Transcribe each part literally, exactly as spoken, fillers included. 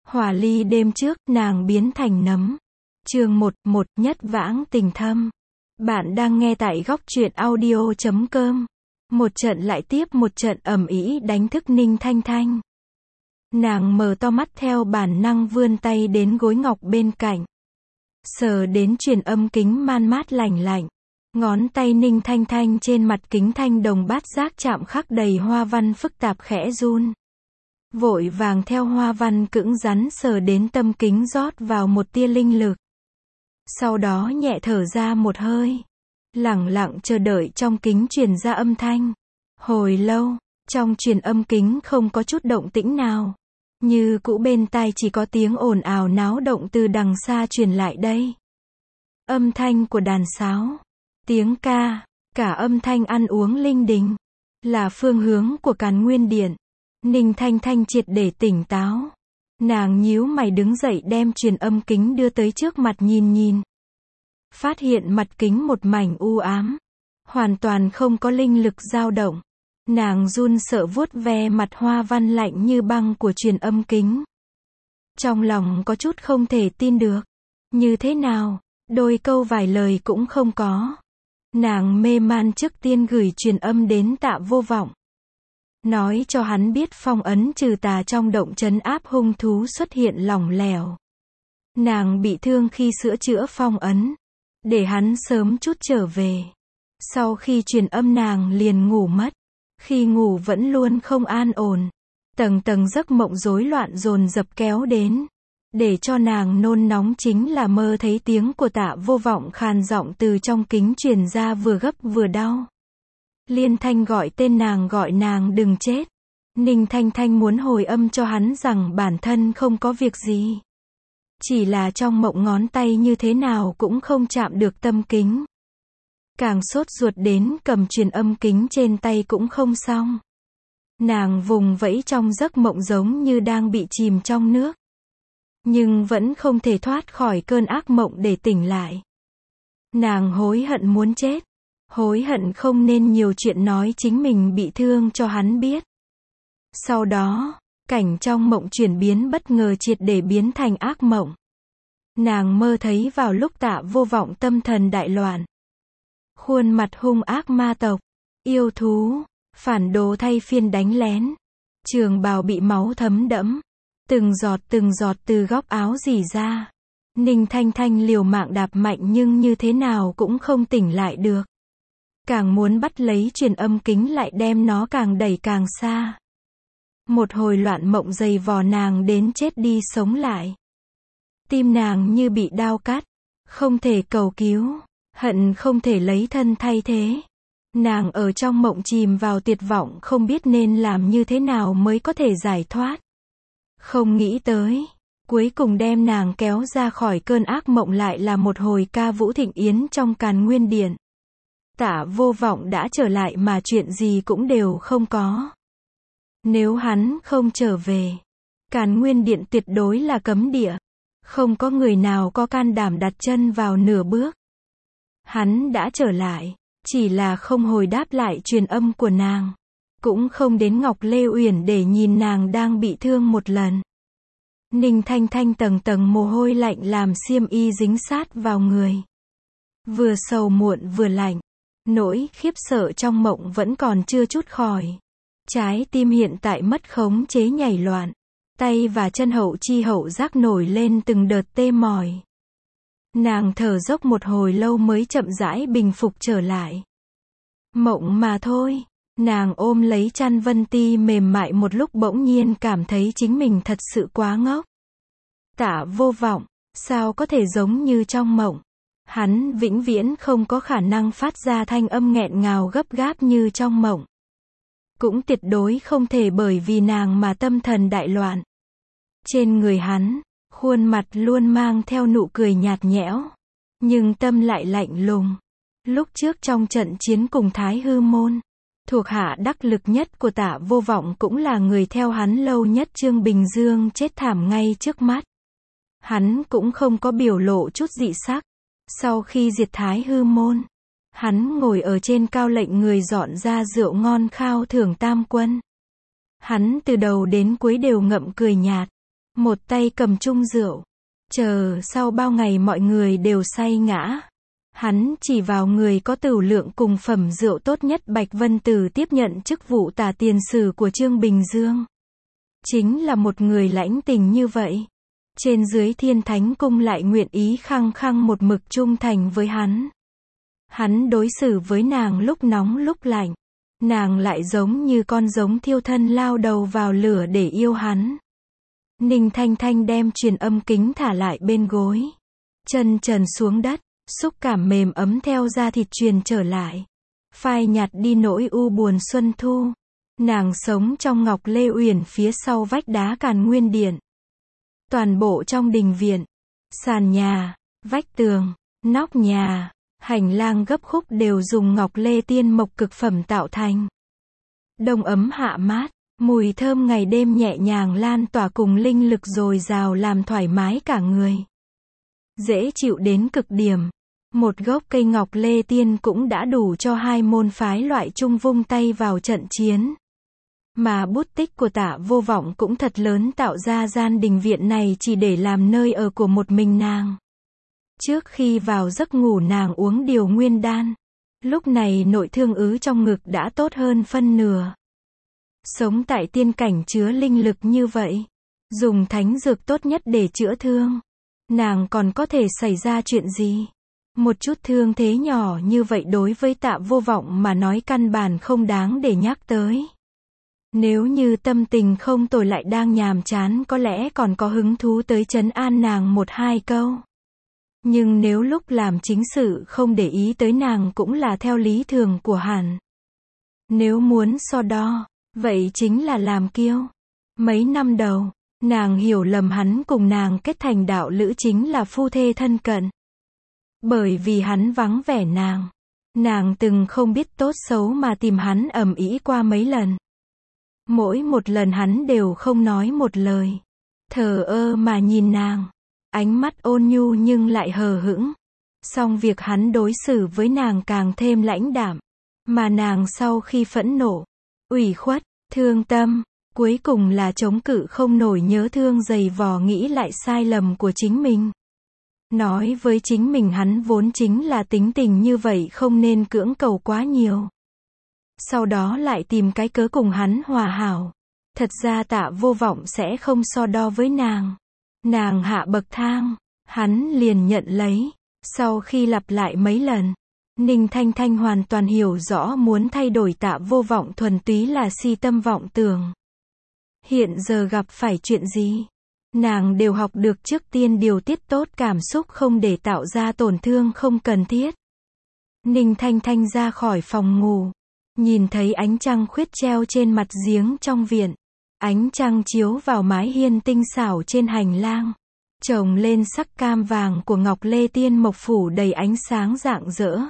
Hỏa ly đêm trước, nàng biến thành nấm. Chương một, một, nhất vãng tình thâm. Bạn đang nghe tại góc truyện audio chấm com. Một trận lại tiếp một trận ầm ĩ đánh thức Ninh Thanh Thanh. Nàng mở to mắt theo bản năng vươn tay đến gối ngọc bên cạnh. Sờ đến truyền âm kính man mát lành lạnh. Ngón tay Ninh Thanh Thanh trên mặt kính thanh đồng bát giác chạm khắc đầy hoa văn phức tạp khẽ run. Vội vàng theo hoa văn cứng rắn sờ đến tâm kính rót vào một tia linh lực. Sau đó nhẹ thở ra một hơi. Lẳng lặng chờ đợi trong kính truyền ra âm thanh. Hồi lâu, trong truyền âm kính không có chút động tĩnh nào. Như cũ bên tai chỉ có tiếng ồn ào náo động từ đằng xa truyền lại đây. Âm thanh của đàn sáo, tiếng ca, cả âm thanh ăn uống linh đình. Là phương hướng của Càn Nguyên Điện. Ninh Thanh Thanh triệt để tỉnh táo. Nàng nhíu mày đứng dậy đem truyền âm kính đưa tới trước mặt nhìn nhìn. Phát hiện mặt kính một mảnh u ám. Hoàn toàn không có linh lực dao động. Nàng run sợ vuốt ve mặt hoa văn lạnh như băng của truyền âm kính. Trong lòng có chút không thể tin được. Như thế nào, đôi câu vài lời cũng không có. Nàng mê man trước tiên gửi truyền âm đến Tạ Vô Vọng. Nói cho hắn biết phong ấn trừ tà trong động trấn áp hung thú xuất hiện lỏng lẻo. Nàng bị thương khi sửa chữa phong ấn. Để hắn sớm chút trở về. Sau khi truyền âm nàng liền ngủ mất. Khi ngủ vẫn luôn không an ổn. Tầng tầng giấc mộng rối loạn dồn dập kéo đến. Để cho nàng nôn nóng chính là mơ thấy tiếng của Tạ Vô Vọng khàn giọng từ trong kính truyền ra vừa gấp vừa đau. Liên thanh gọi tên nàng gọi nàng đừng chết. Ninh Thanh Thanh muốn hồi âm cho hắn rằng bản thân không có việc gì. Chỉ là trong mộng ngón tay như thế nào cũng không chạm được tâm kính. Càng sốt ruột đến cầm truyền âm kính trên tay cũng không xong. Nàng vùng vẫy trong giấc mộng giống như đang bị chìm trong nước. Nhưng vẫn không thể thoát khỏi cơn ác mộng để tỉnh lại. Nàng hối hận muốn chết. Hối hận không nên nhiều chuyện nói chính mình bị thương cho hắn biết. Sau đó, cảnh trong mộng chuyển biến bất ngờ triệt để biến thành ác mộng. Nàng mơ thấy vào lúc Tạ Vô Vọng tâm thần đại loạn. Khuôn mặt hung ác ma tộc, yêu thú, phản đồ thay phiên đánh lén. Trường bào bị máu thấm đẫm. Từng giọt từng giọt từ góc áo rỉ ra. Ninh Thanh Thanh liều mạng đạp mạnh nhưng như thế nào cũng không tỉnh lại được. Càng muốn bắt lấy truyền âm kính lại đem nó càng đẩy càng xa. Một hồi loạn mộng dày vò nàng đến chết đi sống lại. Tim nàng như bị đao cắt. Không thể cầu cứu. Hận không thể lấy thân thay thế. Nàng ở trong mộng chìm vào tuyệt vọng không biết nên làm như thế nào mới có thể giải thoát. Không nghĩ tới. Cuối cùng đem nàng kéo ra khỏi cơn ác mộng lại là một hồi ca vũ thịnh yến trong Càn Nguyên Điện. Tạ Vô Vọng đã trở lại mà chuyện gì cũng đều không có. Nếu hắn không trở về, Càn Nguyên Điện tuyệt đối là cấm địa. Không có người nào có can đảm đặt chân vào nửa bước. Hắn đã trở lại, chỉ là không hồi đáp lại truyền âm của nàng. Cũng không đến Ngọc Lê Uyển để nhìn nàng đang bị thương một lần. Ninh Thanh Thanh tầng tầng mồ hôi lạnh làm xiêm y dính sát vào người. Vừa sầu muộn vừa lạnh. Nỗi khiếp sợ trong mộng vẫn còn chưa trút khỏi. Trái tim hiện tại mất khống chế nhảy loạn. Tay và chân hậu chi hậu giác nổi lên từng đợt tê mỏi. Nàng thở dốc một hồi lâu mới chậm rãi bình phục trở lại. Mộng mà thôi. Nàng ôm lấy chăn Vân Ti mềm mại một lúc bỗng nhiên cảm thấy chính mình thật sự quá ngốc. Tạ Vô Vọng, sao có thể giống như trong mộng. Hắn vĩnh viễn không có khả năng phát ra thanh âm nghẹn ngào gấp gáp như trong mộng. Cũng tuyệt đối không thể bởi vì nàng mà tâm thần đại loạn. Trên người hắn, khuôn mặt luôn mang theo nụ cười nhạt nhẽo. Nhưng tâm lại lạnh lùng. Lúc trước trong trận chiến cùng Thái Hư Môn, thuộc hạ đắc lực nhất của Tạ Vô Vọng cũng là người theo hắn lâu nhất Trương Bình Dương chết thảm ngay trước mắt. Hắn cũng không có biểu lộ chút dị sắc. Sau khi diệt Thái Hư Môn, hắn ngồi ở trên cao lệnh người dọn ra rượu ngon khao thưởng tam quân. Hắn từ đầu đến cuối đều ngậm cười nhạt. một tay cầm chung rượu. Chờ sau bao ngày mọi người đều say ngã. Hắn chỉ vào người có tửu lượng cùng phẩm rượu tốt nhất Bạch Vân Tử tiếp nhận chức vụ tả tiền sử của Trương Bình Dương. Chính là một người lãnh tình như vậy. Trên dưới Thiên Thánh Cung lại nguyện ý khăng khăng một mực trung thành với hắn. Hắn đối xử với nàng lúc nóng lúc lạnh. Nàng lại giống như con giống thiêu thân lao đầu vào lửa để yêu hắn. Ninh Thanh Thanh đem truyền âm kính thả lại bên gối. Chân trần xuống đất, xúc cảm mềm ấm theo da thịt truyền trở lại. Phai nhạt đi nỗi u buồn xuân thu. Nàng sống trong Ngọc Lê Uyển phía sau vách đá Càn Nguyên Điện. Toàn bộ trong đình viện, sàn nhà, vách tường, nóc nhà, hành lang gấp khúc đều dùng ngọc lê tiên mộc cực phẩm tạo thành. Đông ấm hạ mát, mùi thơm ngày đêm nhẹ nhàng lan tỏa cùng linh lực dồi dào làm thoải mái cả người. Dễ chịu đến cực điểm. Một gốc cây ngọc lê tiên cũng đã đủ cho hai môn phái loại chung vung tay vào trận chiến. Mà bút tích của Tạ Vô Vọng cũng thật lớn, tạo ra gian đình viện này chỉ để làm nơi ở của một mình nàng. Trước khi vào giấc ngủ nàng uống điều nguyên đan. Lúc này nội thương ứ trong ngực đã tốt hơn phân nửa. Sống tại tiên cảnh chứa linh lực như vậy. Dùng thánh dược tốt nhất để chữa thương. Nàng còn có thể xảy ra chuyện gì? Một chút thương thế nhỏ như vậy đối với Tạ Vô Vọng mà nói căn bản không đáng để nhắc tới. Nếu như tâm tình không tồi lại đang nhàm chán có lẽ còn có hứng thú tới trấn an nàng một hai câu. Nhưng nếu lúc làm chính sự không để ý tới nàng cũng là theo lý thường của hắn. Nếu muốn so đo, vậy chính là làm kiêu. Mấy năm đầu, nàng hiểu lầm hắn cùng nàng kết thành đạo lữ chính là phu thê thân cận. Bởi vì hắn vắng vẻ nàng. Nàng từng không biết tốt xấu mà tìm hắn ầm ĩ qua mấy lần. Mỗi một lần hắn đều không nói một lời. Thờ ơ mà nhìn nàng. Ánh mắt ôn nhu nhưng lại hờ hững. Song việc hắn đối xử với nàng càng thêm lãnh đạm. Mà nàng sau khi phẫn nộ, ủy khuất, thương tâm, cuối cùng là chống cự không nổi, nhớ thương dày vò nghĩ lại sai lầm của chính mình. Nói với chính mình hắn vốn chính là tính tình như vậy, không nên cưỡng cầu quá nhiều. Sau đó lại tìm cái cớ cùng hắn hòa hảo. Thật ra Tạ Vô Vọng sẽ không so đo với nàng. Nàng hạ bậc thang, hắn liền nhận lấy. Sau khi lặp lại mấy lần, Ninh Thanh Thanh hoàn toàn hiểu rõ muốn thay đổi Tạ Vô Vọng thuần túy là si tâm vọng tưởng. Hiện giờ gặp phải chuyện gì, nàng đều học được, trước tiên điều tiết tốt cảm xúc không để tạo ra tổn thương không cần thiết. Ninh Thanh Thanh ra khỏi phòng ngủ, nhìn thấy ánh trăng khuyết treo trên mặt giếng trong viện. Ánh trăng chiếu vào mái hiên tinh xảo trên hành lang, chồng lên sắc cam vàng của ngọc lê tiên mộc phủ đầy ánh sáng rạng rỡ.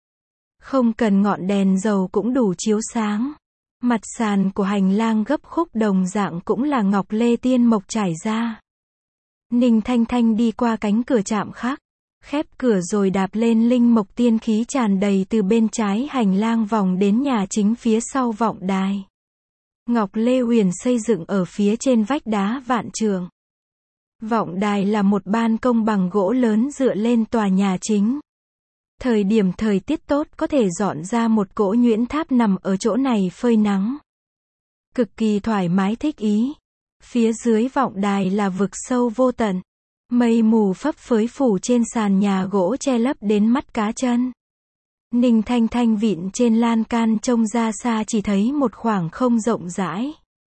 Không cần ngọn đèn dầu cũng đủ chiếu sáng. Mặt sàn của hành lang gấp khúc đồng dạng cũng là ngọc lê tiên mộc trải ra. Ninh Thanh Thanh đi qua cánh cửa chạm khắc, khép cửa rồi đạp lên linh mộc tiên khí tràn đầy từ bên trái hành lang vòng đến nhà chính phía sau vọng đài. Ngọc Lê Huyền xây dựng ở phía trên vách đá vạn trượng. Vọng đài là một ban công bằng gỗ lớn dựa lên tòa nhà chính. Thời điểm thời tiết tốt có thể dọn ra một cỗ nhuyễn tháp nằm ở chỗ này phơi nắng. Cực kỳ thoải mái thích ý. Phía dưới vọng đài là vực sâu vô tận. Mây mù phấp phới phủ trên sàn nhà gỗ che lấp đến mắt cá chân. Ninh Thanh Thanh vịn trên lan can trông ra xa chỉ thấy một khoảng không rộng rãi.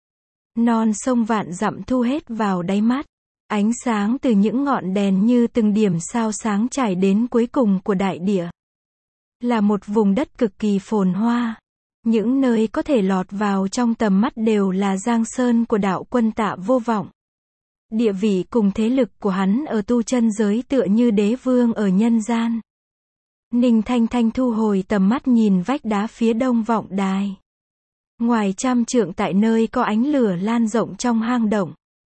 Non sông vạn dặm thu hết vào đáy mắt. Ánh sáng từ những ngọn đèn như từng điểm sao sáng trải đến cuối cùng của đại địa. Là một vùng đất cực kỳ phồn hoa. Những nơi có thể lọt vào trong tầm mắt đều là giang sơn của đạo quân Tạ Vô Vọng. Địa vị cùng thế lực của hắn ở tu chân giới tựa như đế vương ở nhân gian. Ninh Thanh Thanh thu hồi tầm mắt nhìn vách đá phía đông vọng đài. Ngoài trăm trượng tại nơi có ánh lửa lan rộng trong hang động.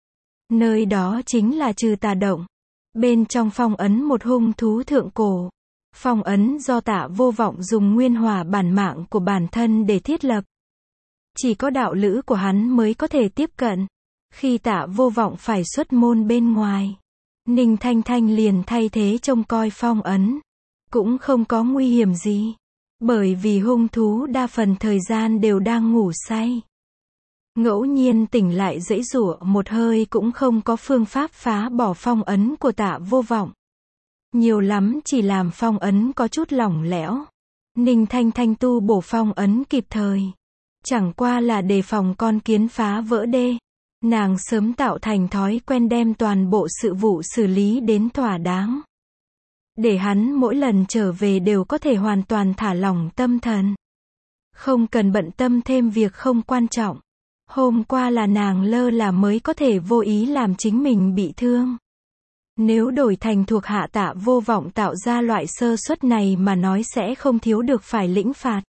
Nơi đó chính là Trừ Tà Động. Bên trong phong ấn một hung thú thượng cổ. Phong ấn do Tạ Vô Vọng dùng nguyên hỏa bản mạng của bản thân để thiết lập. Chỉ có đạo lữ của hắn mới có thể tiếp cận. Khi Tạ Vô Vọng phải xuất môn bên ngoài, Ninh Thanh Thanh liền thay thế trông coi Phong Ấn. Cũng không có nguy hiểm gì, bởi vì hung thú đa phần thời gian đều đang ngủ say. Ngẫu nhiên tỉnh lại giãy giụa một hơi cũng không có phương pháp phá bỏ phong ấn của Tạ Vô Vọng. Nhiều lắm chỉ làm phong ấn có chút lỏng lẻo. Ninh Thanh Thanh tu bổ phong ấn kịp thời. Chẳng qua là đề phòng con kiến phá vỡ đê. Nàng sớm tạo thành thói quen đem toàn bộ sự vụ xử lý đến thỏa đáng. Để hắn mỗi lần trở về đều có thể hoàn toàn thả lỏng tâm thần. Không cần bận tâm thêm việc không quan trọng. Hôm qua là nàng lơ là mới có thể vô ý làm chính mình bị thương. Nếu đổi thành thuộc hạ Tạ Vô Vọng tạo ra loại sơ suất này mà nói sẽ không thiếu được phải lĩnh phạt.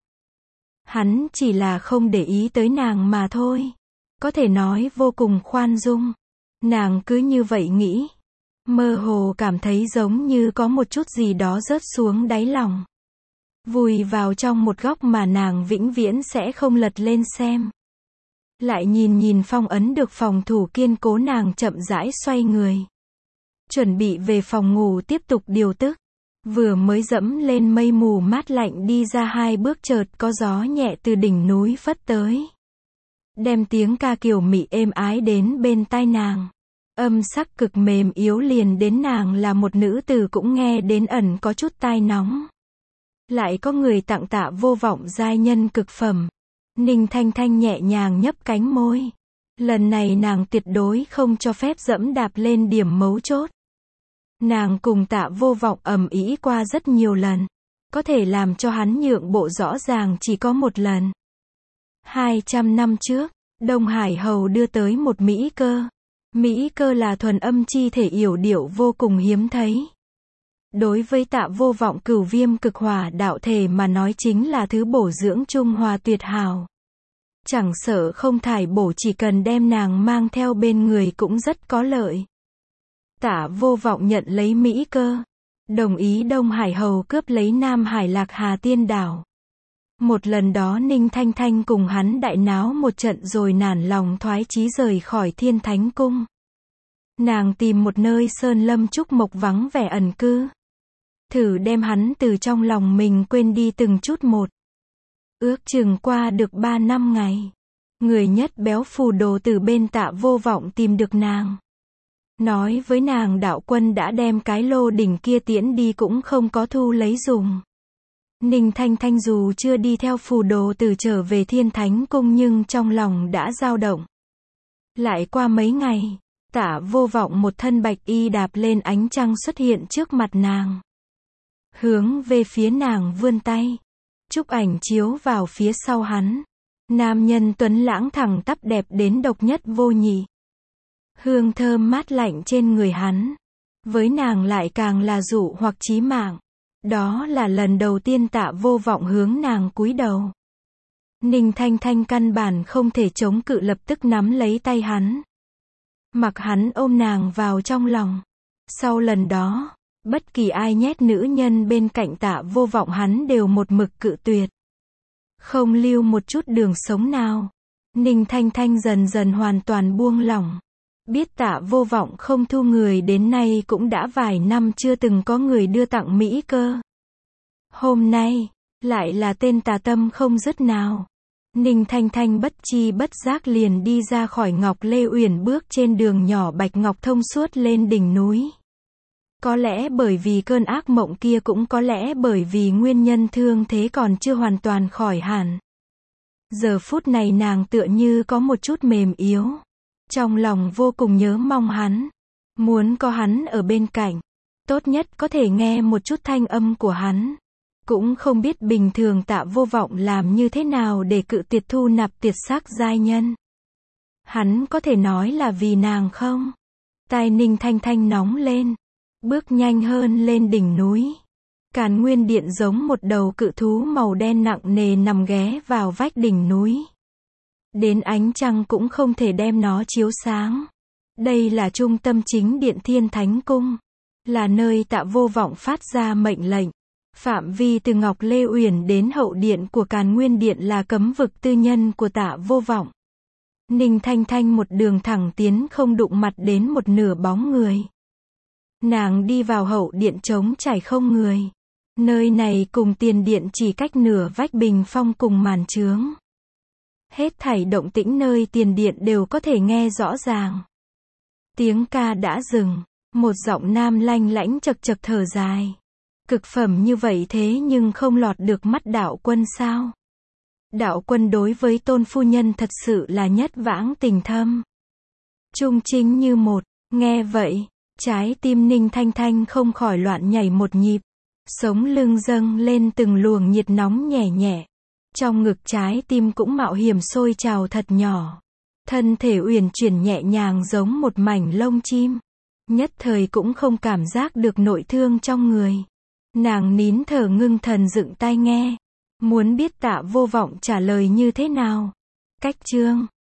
Hắn chỉ là không để ý tới nàng mà thôi. Có thể nói vô cùng khoan dung. Nàng cứ như vậy nghĩ. Mơ hồ cảm thấy giống như có một chút gì đó rớt xuống đáy lòng. Vùi vào trong một góc mà nàng vĩnh viễn sẽ không lật lên xem. Lại nhìn nhìn phong ấn được phòng thủ kiên cố, nàng chậm rãi xoay người. Chuẩn bị về phòng ngủ tiếp tục điều tức. Vừa mới dẫm lên mây mù mát lạnh đi ra hai bước chợt có gió nhẹ từ đỉnh núi phất tới. Đem tiếng ca kiều mị êm ái đến bên tai nàng. Âm sắc cực mềm yếu liền đến nàng là một nữ tử cũng nghe đến ẩn có chút tai nóng. Lại có người tặng Tạ Vô Vọng giai nhân cực phẩm. Ninh Thanh Thanh nhẹ nhàng nhấp cánh môi. Lần này nàng tuyệt đối không cho phép dẫm đạp lên điểm mấu chốt. Nàng cùng Tạ Vô Vọng ầm ĩ qua rất nhiều lần. Có thể làm cho hắn nhượng bộ rõ ràng chỉ có một lần. hai trăm năm trước, Đông Hải Hầu đưa tới một Mỹ cơ. Mỹ cơ là thuần âm chi thể yểu điệu vô cùng hiếm thấy. Đối với Tạ Vô Vọng cửu viêm cực hỏa đạo thể mà nói chính là thứ bổ dưỡng trung hòa tuyệt hảo. Chẳng sợ không thải bổ, chỉ cần đem nàng mang theo bên người cũng rất có lợi. Tạ Vô Vọng nhận lấy Mỹ cơ. Đồng ý Đông Hải Hầu cướp lấy Nam Hải Lạc Hà Tiên Đảo. Một lần đó Ninh Thanh Thanh cùng hắn đại náo một trận rồi nản lòng thoái chí rời khỏi Thiên Thánh Cung. Nàng tìm một nơi sơn lâm trúc mộc vắng vẻ ẩn cư. Thử đem hắn từ trong lòng mình quên đi từng chút một. Ước chừng qua được ba năm ngày. Người nhất béo phù đồ từ bên Tạ Vô Vọng tìm được nàng. Nói với nàng đạo quân đã đem cái lô đỉnh kia tiễn đi cũng không có thu lấy dùng. Ninh Thanh Thanh dù chưa đi theo phù đồ từ trở về Thiên Thánh Cung nhưng trong lòng đã dao động. Lại qua mấy ngày, Tạ Vô Vọng một thân bạch y đạp lên ánh trăng xuất hiện trước mặt nàng. Hướng về phía nàng vươn tay. Chụp ảnh chiếu vào phía sau hắn. Nam nhân tuấn lãng thẳng tắp đẹp đến độc nhất vô nhị. Hương thơm mát lạnh trên người hắn. Với nàng lại càng là dụ hoặc chí mạng. Đó là lần đầu tiên Tạ Vô Vọng hướng nàng cúi đầu. Ninh Thanh Thanh căn bản không thể chống cự, lập tức nắm lấy tay hắn. Mặc hắn ôm nàng vào trong lòng. Sau lần đó, bất kỳ ai nhét nữ nhân bên cạnh Tạ Vô Vọng hắn đều một mực cự tuyệt. Không lưu một chút đường sống nào. Ninh Thanh Thanh dần dần hoàn toàn buông lỏng. Biết Tạ Vô Vọng không thu người đến nay cũng đã vài năm chưa từng có người đưa tặng Mỹ cơ. Hôm nay, lại là tên tà tâm không dứt nào. Ninh Thanh Thanh bất chi bất giác liền đi ra khỏi Ngọc Lê Uyển, bước trên đường nhỏ bạch ngọc thông suốt lên đỉnh núi. Có lẽ bởi vì cơn ác mộng kia, cũng có lẽ bởi vì nguyên nhân thương thế còn chưa hoàn toàn khỏi hẳn. Giờ phút này nàng tựa như có một chút mềm yếu. Trong lòng vô cùng nhớ mong hắn. Muốn có hắn ở bên cạnh. Tốt nhất có thể nghe một chút thanh âm của hắn. Cũng không biết bình thường Tạ Vô Vọng làm như thế nào để cự tuyệt thu nạp tuyệt sắc giai nhân. Hắn có thể nói là vì nàng không? Tai Ninh Thanh Thanh nóng lên. Bước nhanh hơn lên đỉnh núi. Càn Nguyên Điện giống một đầu cự thú màu đen nặng nề nằm ghé vào vách đỉnh núi. Đến ánh trăng cũng không thể đem nó chiếu sáng. Đây là trung tâm chính điện Thiên Thánh Cung. Là nơi Tạ Vô Vọng phát ra mệnh lệnh. Phạm vi từ Ngọc Lê Uyển đến hậu điện của Càn Nguyên Điện là cấm vực tư nhân của Tạ Vô Vọng. Ninh Thanh Thanh một đường thẳng tiến không đụng mặt đến một nửa bóng người. Nàng đi vào hậu điện trống trải không người. Nơi này cùng tiền điện chỉ cách nửa vách bình phong cùng màn trướng. Hết thảy động tĩnh nơi tiền điện đều có thể nghe rõ ràng. Tiếng ca đã dừng, một giọng nam lanh lãnh chật chật thở dài. Cực phẩm như vậy thế nhưng không lọt được mắt đạo quân sao? Đạo quân đối với tôn phu nhân thật sự là nhất vãng tình thâm. Trung chính như một, nghe vậy, trái tim Ninh Thanh Thanh không khỏi loạn nhảy một nhịp. Sống lưng dâng lên từng luồng nhiệt nóng nhẹ nhẹ. Trong ngực trái tim cũng mạo hiểm sôi trào thật nhỏ. Thân thể uyển chuyển nhẹ nhàng giống một mảnh lông chim. Nhất thời cũng không cảm giác được nội thương trong người. Nàng nín thở ngưng thần dựng tai nghe. Muốn biết Tạ Vô Vọng trả lời như thế nào. Cách chương